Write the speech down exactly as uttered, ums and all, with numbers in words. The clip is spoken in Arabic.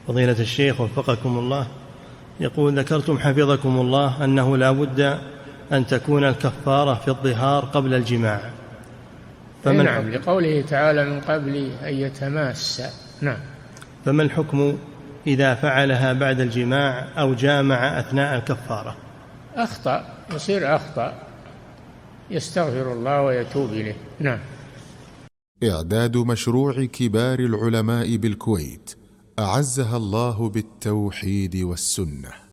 فضيلة الشيخ وفقكم الله، يقول: ذكرتم حفظكم الله أنه لا بد أن تكون الكفارة في الظهار قبل الجماع، فمن نعم، لقوله تعالى من قبل أن يتماس. نعم. فما الحكم إذا فعلها بعد الجماع أو جامع أثناء الكفارة؟ أخطأ، يصير أخطأ، يستغفر الله ويتوب إليه. نعم. إعداد مشروع كبار العلماء بالكويت أعزها الله بالتوحيد والسنة.